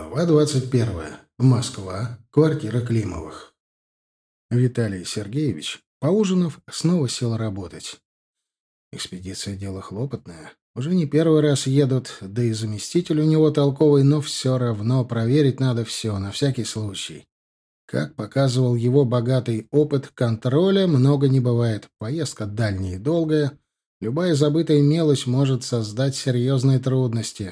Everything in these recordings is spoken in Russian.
Глава 21. Москва. Квартира Климовых. Виталий Сергеевич, поужинав, снова сел работать. Экспедиция — дело хлопотное. Уже не первый раз едут, да и заместитель у него толковый, но все равно проверить надо все, на всякий случай. Как показывал его богатый опыт, контроля много не бывает. Поездка дальняя и долгая. Любая забытая мелочь может создать серьезные трудности.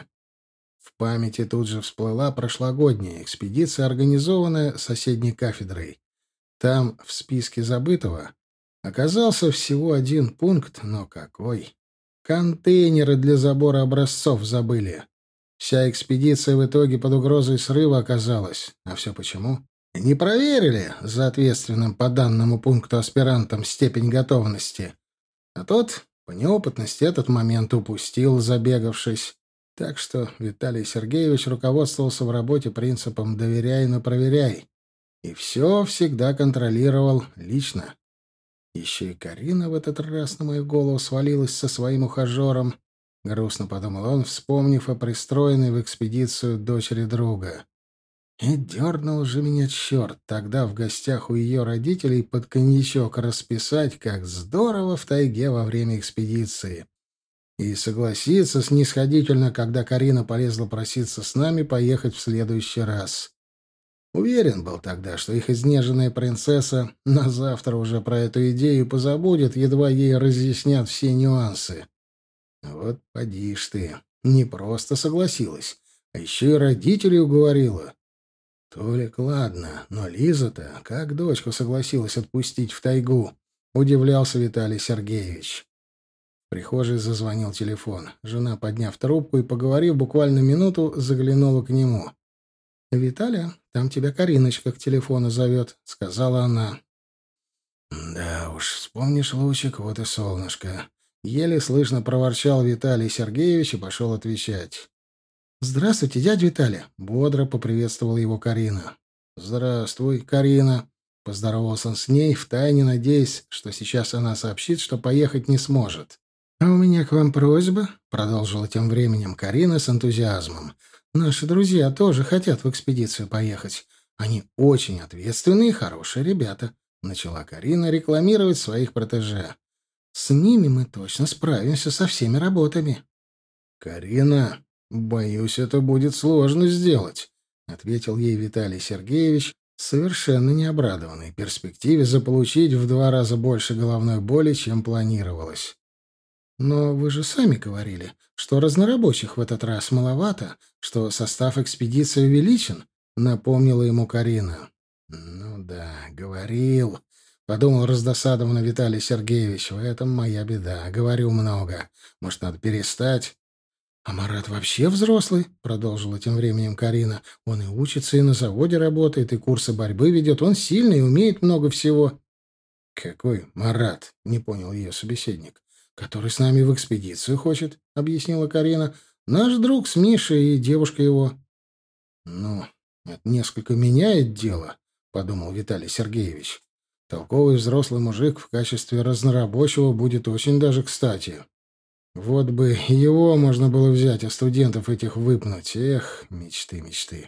В памяти тут же всплыла прошлогодняя экспедиция, организованная соседней кафедрой. Там, в списке забытого, оказался всего один пункт, но какой! Контейнеры для забора образцов забыли. Вся экспедиция в итоге под угрозой срыва оказалась. А все почему? Не проверили за ответственным по данному пункту аспирантом степень готовности. А тот, по неопытности, этот момент упустил, забегавшись. Так что Виталий Сергеевич руководствовался в работе принципом «доверяй, но проверяй». И все всегда контролировал лично. Еще и Карина в этот раз на мою голову свалилась со своим ухажером. Грустно подумал он, вспомнив о пристроенной в экспедицию дочери друга. И дернул же меня черт тогда в гостях у ее родителей под коньячок расписать, как здорово в тайге во время экспедиции. И согласиться снисходительно, когда Карина полезла проситься с нами поехать в следующий раз. Уверен был тогда, что их изнеженная принцесса на завтра уже про эту идею позабудет, едва ей разъяснят все нюансы. Вот поди ж ты, не просто согласилась, а еще и родителей уговорила. Толик, ладно, но Лиза-то как дочку согласилась отпустить в тайгу, удивлялся Виталий Сергеевич. В прихожей зазвонил телефон. Жена, подняв трубку и поговорив буквально минуту, заглянула к нему. «Виталя, там тебя Кариночка к телефону зовет», — сказала она. «Да уж, вспомнишь, лучик, вот и солнышко». Еле слышно проворчал Виталий Сергеевич и пошел отвечать. «Здравствуйте, дядя Виталий», — бодро поприветствовала его Карина. «Здравствуй, Карина», — поздоровался он с ней, втайне надеясь, что сейчас она сообщит, что поехать не сможет. «А у меня к вам просьба», — продолжила тем временем Карина с энтузиазмом. «Наши друзья тоже хотят в экспедицию поехать. Они очень ответственные и хорошие ребята», — начала Карина рекламировать своих протеже. «С ними мы точно справимся со всеми работами». «Карина, боюсь, это будет сложно сделать», — ответил ей Виталий Сергеевич, совершенно не обрадованный перспективе заполучить в 2 раза больше головной боли, чем планировалось. «Но вы же сами говорили, что разнорабочих в этот раз маловато, что состав экспедиции увеличен», — напомнила ему Карина. «Ну да, говорил», — подумал раздосадованно Виталий Сергеевич. «В этом моя беда. Говорю много. Может, надо перестать?» «А Марат вообще взрослый», — продолжила тем временем Карина. «Он и учится, и на заводе работает, и курсы борьбы ведет. Он сильный и умеет много всего». «Какой Марат?» — не понял ее собеседник. «Который с нами в экспедицию хочет», — объяснила Карина. «Наш друг с Мишей и девушка его». «Ну, это несколько меняет дело», — подумал Виталий Сергеевич. «Толковый взрослый мужик в качестве разнорабочего будет очень даже кстати. Вот бы его можно было взять, а студентов этих выпнуть. Эх, мечты, мечты».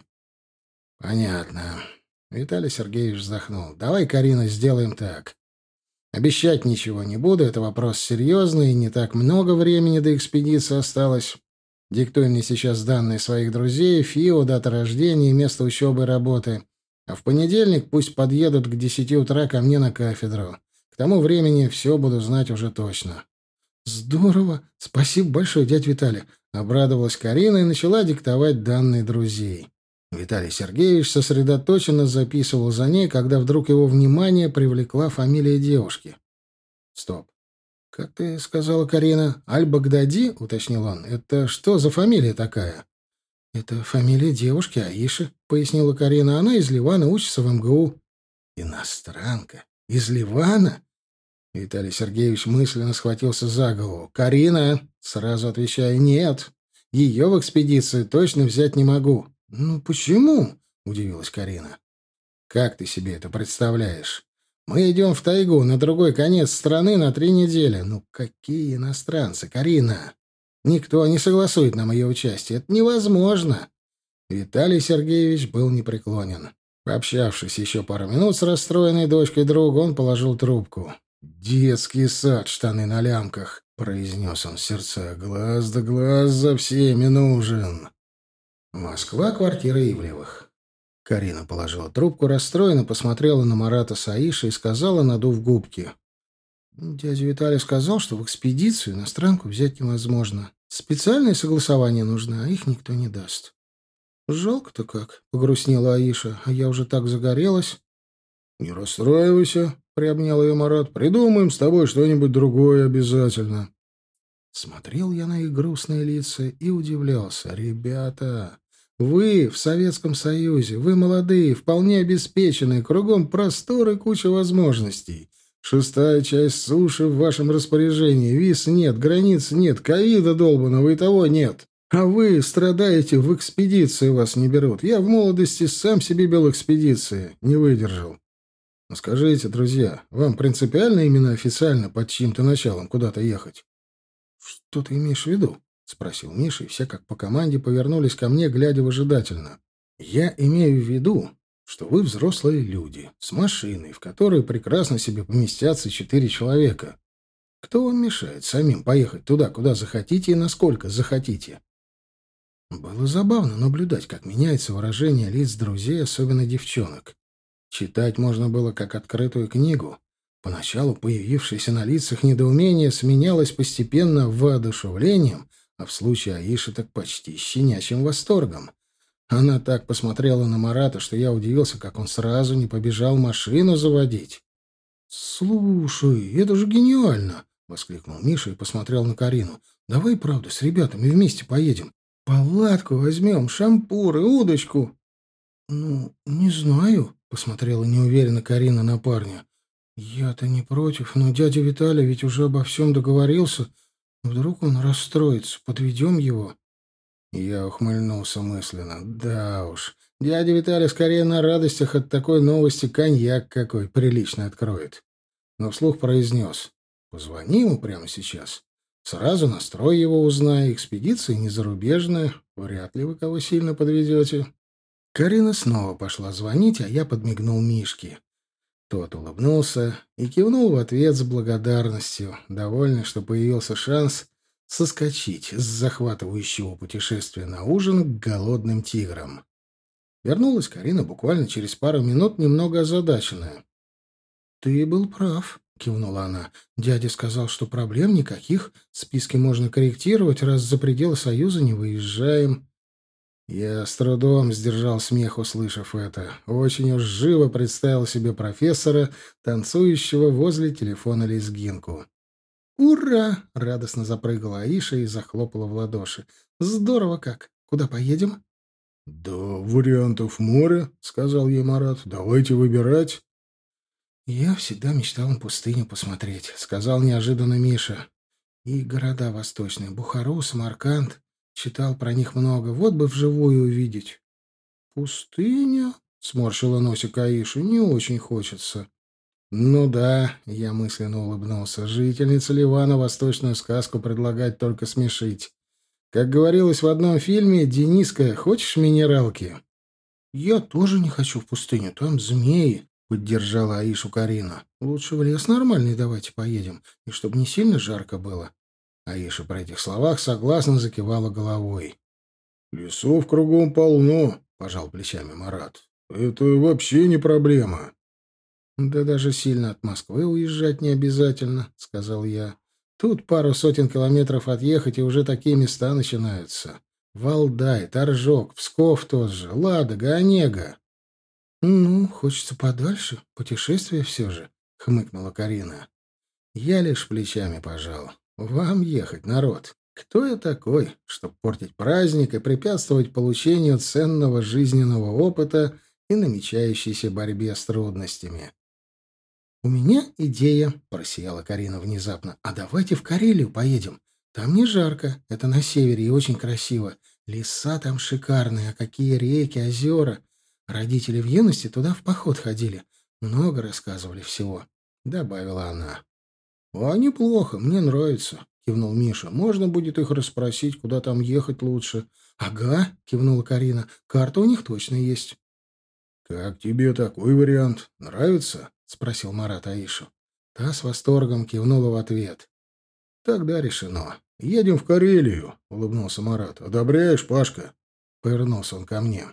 «Понятно». Виталий Сергеевич вздохнул. «Давай, Карина, сделаем так. Обещать ничего не буду, это вопрос серьезный, и не так много времени до экспедиции осталось. Диктуй мне сейчас данные своих друзей, ФИО, дата рождения и место учебы и работы. А в понедельник пусть подъедут к 10 утра ко мне на кафедру. К тому времени все буду знать уже точно». «Здорово! Спасибо большое, дядя Виталий!» — обрадовалась Карина и начала диктовать данные друзей. Виталий Сергеевич сосредоточенно записывал за ней, когда вдруг его внимание привлекла фамилия девушки. «Стоп. Как ты сказала, Карина? Аль-Багдади?» — уточнил он. «Это что за фамилия такая?» «Это фамилия девушки Аиши», — пояснила Карина. «Она из Ливана, учится в МГУ». «Иностранка? Из Ливана?» Виталий Сергеевич мысленно схватился за голову. «Карина!» — сразу отвечаю. «Нет. Ее в экспедицию точно взять не могу». «Ну почему?» — удивилась Карина. «Как ты себе это представляешь? Мы идем в тайгу, на другой конец страны на 3 недели. Ну какие иностранцы, Карина? Никто не согласует нам ее участие. Это невозможно. Виталий Сергеевич был непреклонен. Пообщавшись еще пару минут с расстроенной дочкой друга, он положил трубку. «Детский сад, штаны на лямках», — произнес он в сердца. «Глаз да глаз за всеми нужен». Москва, квартира Ивлевых. Карина положила трубку, расстроенно посмотрела на Марата с Аишей и сказала, надув губки. «Дядя Виталий сказал, что в экспедицию иностранку взять невозможно. Специальное согласование нужно, а их никто не даст». «Жалко-то как», — погрустнела Аиша, — «а я уже так загорелась». «Не расстраивайся», — приобнял ее Марат. «Придумаем с тобой что-нибудь другое обязательно». Смотрел я на их грустные лица и удивлялся. «Ребята, вы в Советском Союзе, вы молодые, вполне обеспеченные, кругом простор и куча возможностей. Шестая часть суши в вашем распоряжении, виз нет, границ нет, ковида долбаного и того нет. А вы страдаете, в экспедиции вас не берут. Я в молодости сам себе вел экспедиции, не выдержал. Ну, скажите, друзья, вам принципиально именно официально под чьим-то началом куда-то ехать?» «Что ты имеешь в виду?» — спросил Миша, и все как по команде повернулись ко мне, глядя выжидательно. «Я имею в виду, что вы взрослые люди, с машиной, в которой прекрасно себе поместятся 4 человека. Кто вам мешает самим поехать туда, куда захотите и насколько захотите?» Было забавно наблюдать, как меняется выражение лиц друзей, особенно девчонок. Читать можно было как открытую книгу. Поначалу появившееся на лицах недоумение сменялось постепенно воодушевлением, а в случае Аиши так почти щенячьим восторгом. Она так посмотрела на Марата, что я удивился, как он сразу не побежал машину заводить. «Слушай, это же гениально!» — воскликнул Миша и посмотрел на Карину. «Давай, правда, с ребятами вместе поедем. Палатку возьмем, шампуры, удочку». «Ну, не знаю», — посмотрела неуверенно Карина на парня. «Я-то не против, но дядя Виталий ведь уже обо всем договорился. Вдруг он расстроится, подведем его». Я ухмыльнулся мысленно. Да уж, дядя Виталий скорее на радостях от такой новости коньяк какой прилично откроет. Но вслух произнес. «Позвони ему прямо сейчас. Сразу настрой его узнай. Экспедиция не зарубежная. Вряд ли вы кого сильно подведете». Карина снова пошла звонить, а я подмигнул Мишке. Тот улыбнулся и кивнул в ответ с благодарностью, довольный, что появился шанс соскочить с захватывающего путешествия на ужин к голодным тиграм. Вернулась Карина буквально через пару минут, немного озадаченная. «Ты был прав», — кивнула она. «Дядя сказал, что проблем никаких, списки можно корректировать, раз за пределы Союза не выезжаем». Я с трудом сдержал смех, услышав это. Очень уж живо представил себе профессора, танцующего возле телефона лезгинку. «Ура!» — радостно запрыгала Аиша и захлопала в ладоши. «Здорово как! Куда поедем?» «Да вариантов море», — сказал ей Марат. «Давайте выбирать». «Я всегда мечтал на пустыню посмотреть», — сказал неожиданно Миша. «И города восточные, Бухару, Самарканд. Читал про них много. Вот бы вживую увидеть». «Пустыня?» — сморщила носик Аиша. «Не очень хочется». «Ну да», — я мысленно улыбнулся, — «жительница Ливана восточную сказку предлагать только смешить. Как говорилось в одном фильме, Дениска, хочешь минералки?» «Я тоже не хочу в пустыню, там змеи», — поддержала Аишу Карина. «Лучше в лес нормальный давайте поедем, и чтобы не сильно жарко было». Аиша при этих словах согласно закивала головой. «Лесов кругом полно», — пожал плечами Марат. «Это вообще не проблема». «Да даже сильно от Москвы уезжать не обязательно», — сказал я. «Тут пару сотен километров отъехать, и уже такие места начинаются. Валдай, Торжок, Псков тот же, Ладога, Онега». «Ну, хочется подальше, путешествие все же», — хмыкнула Карина. Я лишь плечами пожал. «Вам ехать, народ. Кто я такой, чтобы портить праздник и препятствовать получению ценного жизненного опыта и намечающейся борьбе с трудностями?» «У меня идея», — просияла Карина внезапно. «А давайте в Карелию поедем. Там не жарко, это на севере и очень красиво. Леса там шикарные, а какие реки, озера. Родители в юности туда в поход ходили. Много рассказывали всего», — добавила она. «А неплохо, мне нравится», — кивнул Миша. «Можно будет их расспросить, куда там ехать лучше». «Ага», — кивнула Карина. «Карта у них точно есть». «Как тебе такой вариант? Нравится?» — спросил Марат Аишу. Та с восторгом кивнула в ответ. «Тогда решено. Едем в Карелию», — улыбнулся Марат. «Одобряешь, Пашка?» Повернулся он ко мне.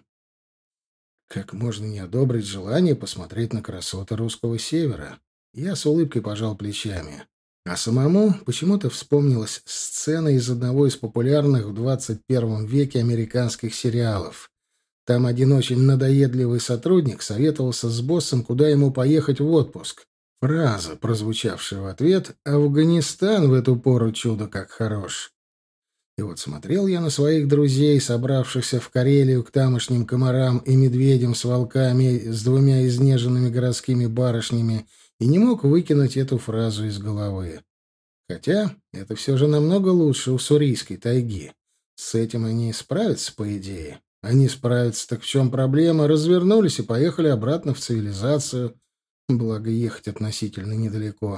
Как можно не одобрить желание посмотреть на красоты русского севера? Я с улыбкой пожал плечами. А самому почему-то вспомнилась сцена из одного из популярных в 21 веке американских сериалов. Там один очень надоедливый сотрудник советовался с боссом, куда ему поехать в отпуск. Фраза, прозвучавшая в ответ: «Афганистан в эту пору чудо как хорош». И вот смотрел я на своих друзей, собравшихся в Карелию к тамошним комарам и медведям с волками, с двумя изнеженными городскими барышнями, и не мог выкинуть эту фразу из головы. Хотя это все же намного лучше уссурийской тайги. С этим они справятся, по идее. Они справятся, так в чем проблема? Развернулись и поехали обратно в цивилизацию. Благо, ехать относительно недалеко.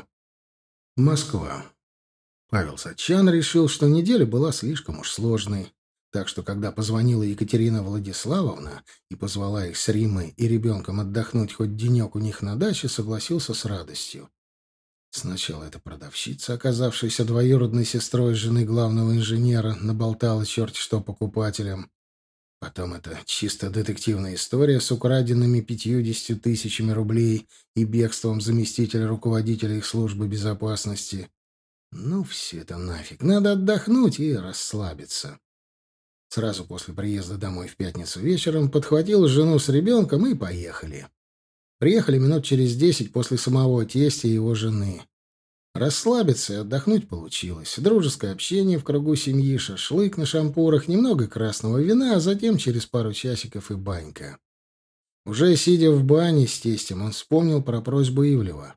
Москва. Павел Сатчан решил, что неделя была слишком уж сложной. Так что, когда позвонила Екатерина Владиславовна и позвала их с Римой и ребенком отдохнуть хоть денек у них на даче, согласился с радостью. Сначала эта продавщица, оказавшаяся двоюродной сестрой жены главного инженера, наболтала черти что покупателям. Потом это чисто детективная история с украденными 50 тысячами рублей и бегством заместителя руководителя их службы безопасности. Ну, все это нафиг. Надо отдохнуть и расслабиться. Сразу после приезда домой в пятницу вечером подхватил жену с ребенком и поехали. Приехали минут через 10 после самого тестя и его жены. Расслабиться и отдохнуть получилось. Дружеское общение в кругу семьи, шашлык на шампурах, немного красного вина, а затем через пару часиков и банька. Уже сидя в бане с тестем, он вспомнил про просьбу Ивлева.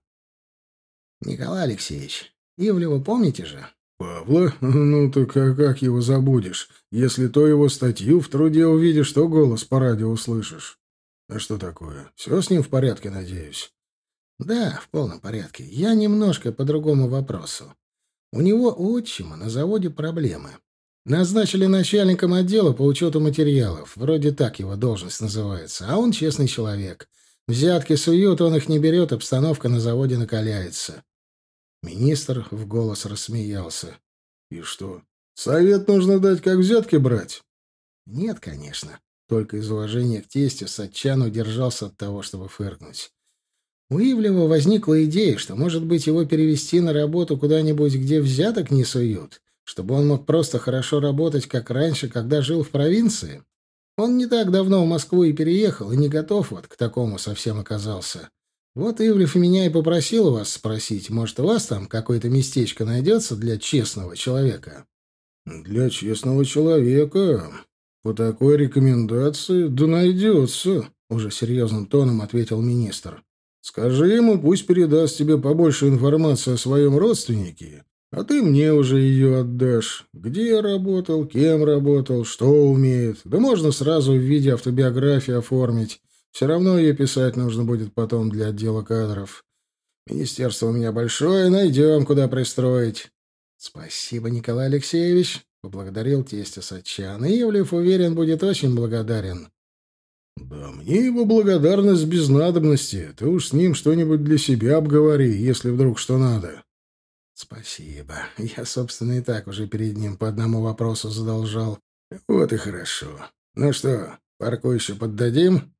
«Николай Алексеевич, Ивлева помните же?» «Павла? Ну так а как его забудешь? Если то его статью в труде увидишь, то голос по радио услышишь. А что такое? Все с ним в порядке, надеюсь?» «Да, в полном порядке. Я немножко по другому вопросу. У него у отчима на заводе проблемы. Назначили начальником отдела по учету материалов. Вроде так его должность называется. А он честный человек. Взятки суют, он их не берет, обстановка на заводе накаляется». Министр в голос рассмеялся. «И что, совет нужно дать, как взятки брать?» «Нет, конечно». Только из уважения к тестю Сатчан удержался от того, чтобы фыркнуть. У Ивлева возникла идея, что, может быть, его перевести на работу куда-нибудь, где взяток не суют, чтобы он мог просто хорошо работать, как раньше, когда жил в провинции. Он не так давно в Москву и переехал, и не готов вот к такому совсем оказался. Вот Ивлев меня и попросил вас спросить, может, у вас там какое-то местечко найдется для честного человека? «Для честного человека? По такой рекомендации? Да найдется», — уже серьезным тоном ответил министр. «Скажи ему, пусть передаст тебе побольше информации о своем родственнике, а ты мне уже ее отдашь. Где работал, кем работал, что умеет. Да можно сразу в виде автобиографии оформить. Все равно ее писать нужно будет потом для отдела кадров. Министерство у меня большое, найдем, куда пристроить». «Спасибо, Николай Алексеевич», — поблагодарил тестя Сатчан. «Ивлев, уверен, будет очень благодарен». «Да мне его благодарность без надобности. Ты уж с ним что-нибудь для себя обговори, если вдруг что надо». «Спасибо. Я, собственно, и так уже перед ним по одному вопросу задолжал». «Вот и хорошо. Ну что, парку еще поддадим?»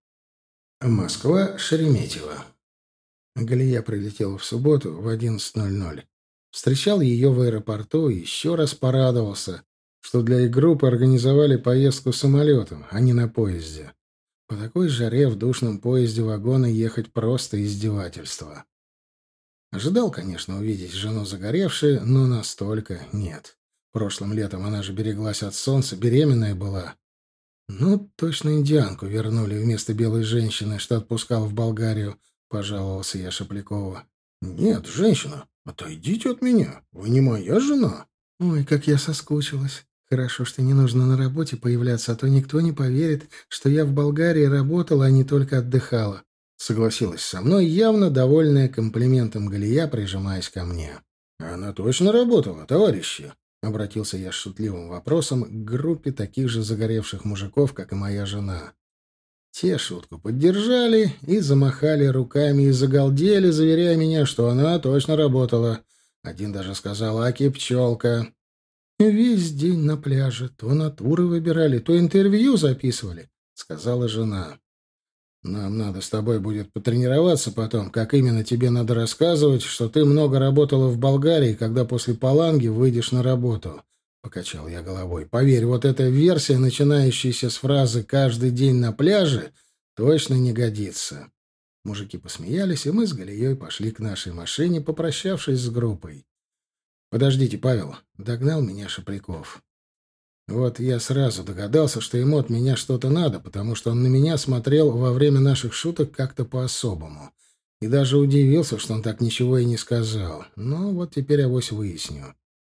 Москва, Шереметьево. Галия прилетела в субботу в 11:00. Встречал ее в аэропорту и еще раз порадовался, что для их группы организовали поездку самолетом, а не на поезде. По такой жаре в душном поезде вагона ехать просто издевательство. Ожидал, конечно, увидеть жену загоревшей, но настолько нет. Прошлым летом она же береглась от солнца, беременная была. Ну, точно индианку вернули вместо белой женщины, что отпускал в Болгарию, пожаловался я Шаплякову. «Нет, женщина, отойдите от меня. Вы не моя жена». «Ой, как я соскучилась. Хорошо, что не нужно на работе появляться, а то никто не поверит, что я в Болгарии работала, а не только отдыхала», — согласилась со мной, явно довольная комплиментом Галия, прижимаясь ко мне. Она точно работала, товарищи? Обратился я с шутливым вопросом к группе таких же загоревших мужиков, как и моя жена. Те шутку поддержали и замахали руками и загалдели, заверяя меня, что она точно работала. Один даже сказал «Аки пчелка». «Весь день на пляже. То натуры выбирали, то интервью записывали», — сказала жена. «Нам надо с тобой будет потренироваться потом, как именно тебе надо рассказывать, что ты много работала в Болгарии, когда после Паланги выйдешь на работу». Покачал я головой. «Поверь, вот эта версия, начинающаяся с фразы «каждый день на пляже», точно не годится». Мужики посмеялись, и мы с Галией пошли к нашей машине, попрощавшись с группой. «Подождите, Павел», — догнал меня Шапляков. Вот я сразу догадался, что ему от меня что-то надо, потому что он на меня смотрел во время наших шуток как-то по-особому. И даже удивился, что он так ничего и не сказал. Но вот теперь авось выясню.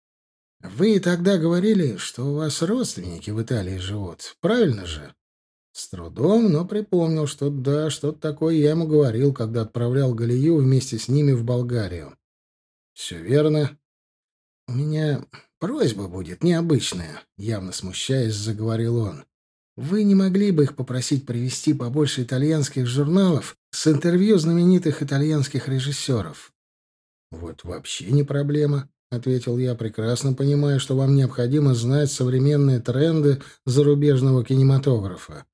«Вы тогда говорили, что у вас родственники в Италии живут, правильно же?» С трудом, но припомнил, что да, что-то такое я ему говорил, когда отправлял Галию вместе с ними в Болгарию. «Все верно. У меня просьба будет необычная», — явно смущаясь, заговорил он. «Вы не могли бы их попросить привезти побольше итальянских журналов с интервью знаменитых итальянских режиссеров?» «Вот вообще не проблема», — ответил я, прекрасно понимая, что вам необходимо знать современные тренды зарубежного кинематографа.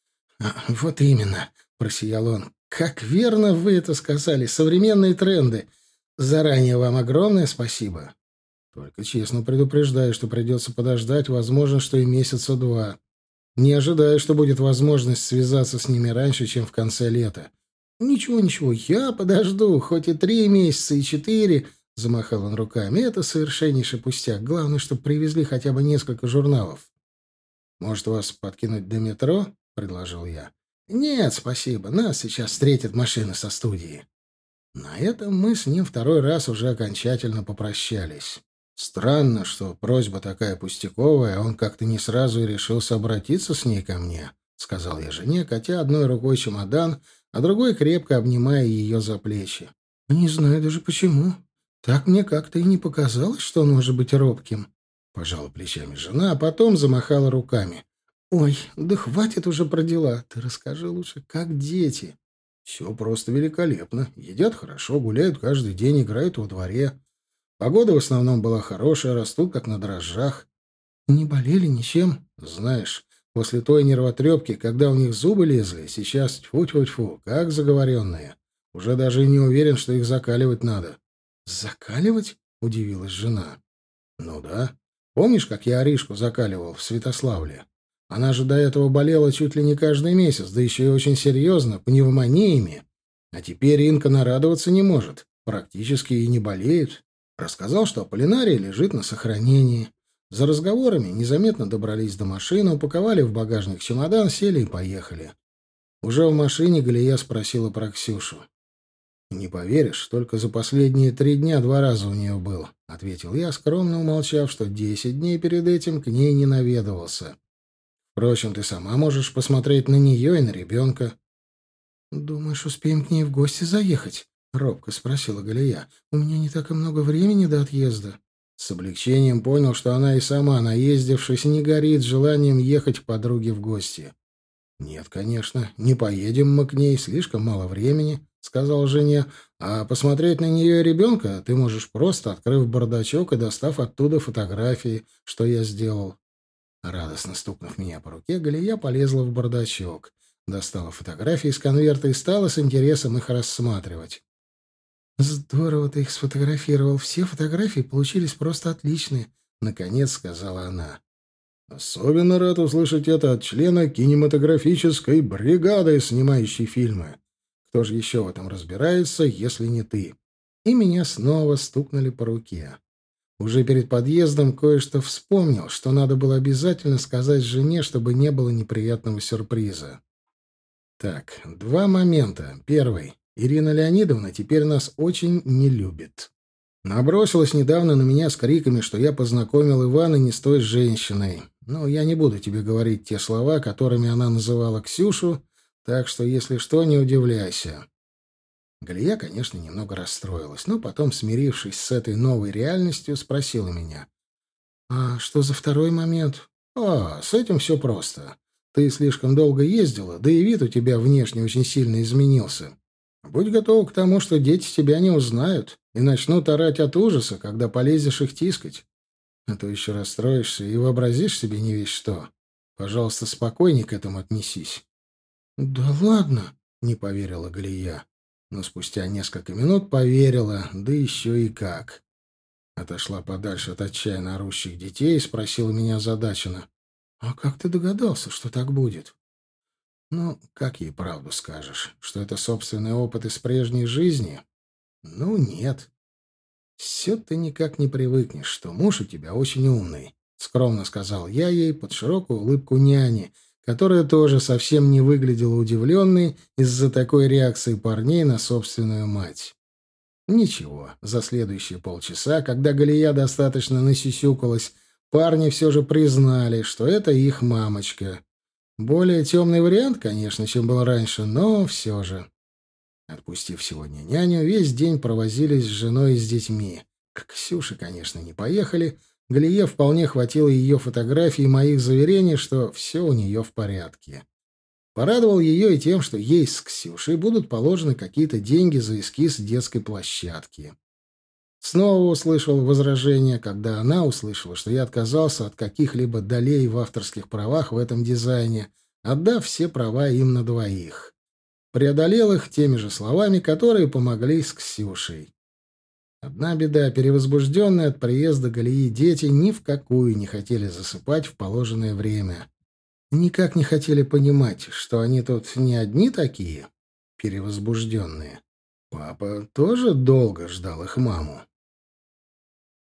«Вот именно», — просиял он. «Как верно вы это сказали, современные тренды. Заранее вам огромное спасибо». Только честно предупреждаю, что придется подождать, возможно, что и месяца два. Не ожидаю, что будет возможность связаться с ними раньше, чем в конце лета. «Ничего, ничего, я подожду, хоть и 3 месяца, и 4», — замахал он руками. «Это совершеннейший пустяк. Главное, чтобы привезли хотя бы несколько журналов». «Может, вас подкинуть до метро?» — предложил я. «Нет, спасибо. Нас сейчас встретит машина со студии». На этом мы с ним второй раз уже окончательно попрощались. Странно, что просьба такая пустяковая, а он как-то не сразу и решился обратиться с ней ко мне, — сказал я жене, катя одной рукой чемодан, а другой крепко обнимая ее за плечи. «Не знаю даже почему. Так мне как-то и не показалось, что он может быть робким». Пожала плечами жена, а потом замахала руками. «Ой, да хватит уже про дела. Ты расскажи лучше, как дети?» «Все просто великолепно. Едят хорошо, гуляют каждый день, играют во дворе. Погода в основном была хорошая, растут как на дрожжах. Не болели ничем. Знаешь, после той нервотрепки, когда у них зубы лезли, сейчас тьфу-тьфу-тьфу, как заговоренные. Уже даже и не уверен, что их закаливать надо». «Закаливать?» — удивилась жена. «Ну да. Помнишь, как я Аришку закаливал в Святославле? Она же до этого болела чуть ли не каждый месяц, да еще и очень серьезно, пневмониями. А теперь Инка нарадоваться не может, практически и не болеет. Рассказал, что Аполлинария лежит на сохранении. За разговорами незаметно добрались до машины, упаковали в багажник чемодан, сели и поехали. Уже в машине Галия спросила про Ксюшу. «Не поверишь, только за последние 3 дня 2 раза у нее был», — ответил я, скромно умолчав, что 10 дней перед этим к ней не наведывался. «Впрочем, ты сама можешь посмотреть на нее и на ребенка». «Думаешь, успеем к ней в гости заехать?» — робко спросила Галия. «У меня не так и много времени до отъезда». С облегчением понял, что она и сама, наездившись, не горит желанием ехать к подруге в гости. «Нет, конечно, не поедем мы к ней, слишком мало времени», — сказал жене. «А посмотреть на нее и ребенка ты можешь просто, открыв бардачок и достав оттуда фотографии, что я сделал». Радостно стукнув меня по руке, Галия полезла в бардачок, достала фотографии из конверта и стала с интересом их рассматривать. «Здорово ты их сфотографировал. Все фотографии получились просто отличные», — наконец сказала она. «Особенно рад услышать это от члена кинематографической бригады, снимающей фильмы. Кто же еще в этом разбирается, если не ты?» И меня снова стукнули по руке. Уже перед подъездом кое-что вспомнил, что надо было обязательно сказать жене, чтобы не было неприятного сюрприза. Так, 2 момента. Первый. Ирина Леонидовна теперь нас очень не любит. Набросилась недавно на меня с криками, что я познакомил Ивана не с той женщиной. Но я не буду тебе говорить те слова, которыми она называла Ксюшу, так что, если что, не удивляйся. Галия, конечно, немного расстроилась, но потом, смирившись с этой новой реальностью, спросила меня. «А что за второй момент?» С этим все просто. Ты слишком долго ездила, да и вид у тебя внешне очень сильно изменился. Будь готова к тому, что дети тебя не узнают и начнут орать от ужаса, когда полезешь их тискать. А то еще расстроишься и вообразишь себе не весь что. Пожалуйста, спокойней к этому отнесись». «Да ладно», — не поверила Галия. Но спустя несколько минут поверила, да еще и как. Отошла подальше от отчаянно орущих детей и спросила меня озадаченно. «А как ты догадался, что так будет?» «Ну, как ей правду скажешь? Что это собственный опыт из прежней жизни?» «Ну, нет. Все ты никак не привыкнешь, что муж у тебя очень умный», — скромно сказал я ей под широкую улыбку няни, которая тоже совсем не выглядела удивленной из-за такой реакции парней на собственную мать. Ничего, за следующие полчаса, когда Галия достаточно насюсюкалась, парни все же признали, что это их мамочка. Более темный вариант, конечно, чем был раньше, но все же. Отпустив сегодня няню, весь день провозились с женой и с детьми. К Ксюше, конечно, не поехали. Галие вполне хватило ее фотографий и моих заверений, что все у нее в порядке. Порадовал ее и тем, что ей с Ксюшей будут положены какие-то деньги за эскиз детской площадки. Снова услышал возражение, когда она услышала, что я отказался от каких-либо долей в авторских правах в этом дизайне, отдав все права им на двоих. Преодолел их теми же словами, которые помогли с Ксюшей. Одна беда: перевозбужденные от приезда Галии дети ни в какую не хотели засыпать в положенное время. Никак не хотели понимать, что они тут не одни такие перевозбужденные. Папа тоже долго ждал их маму.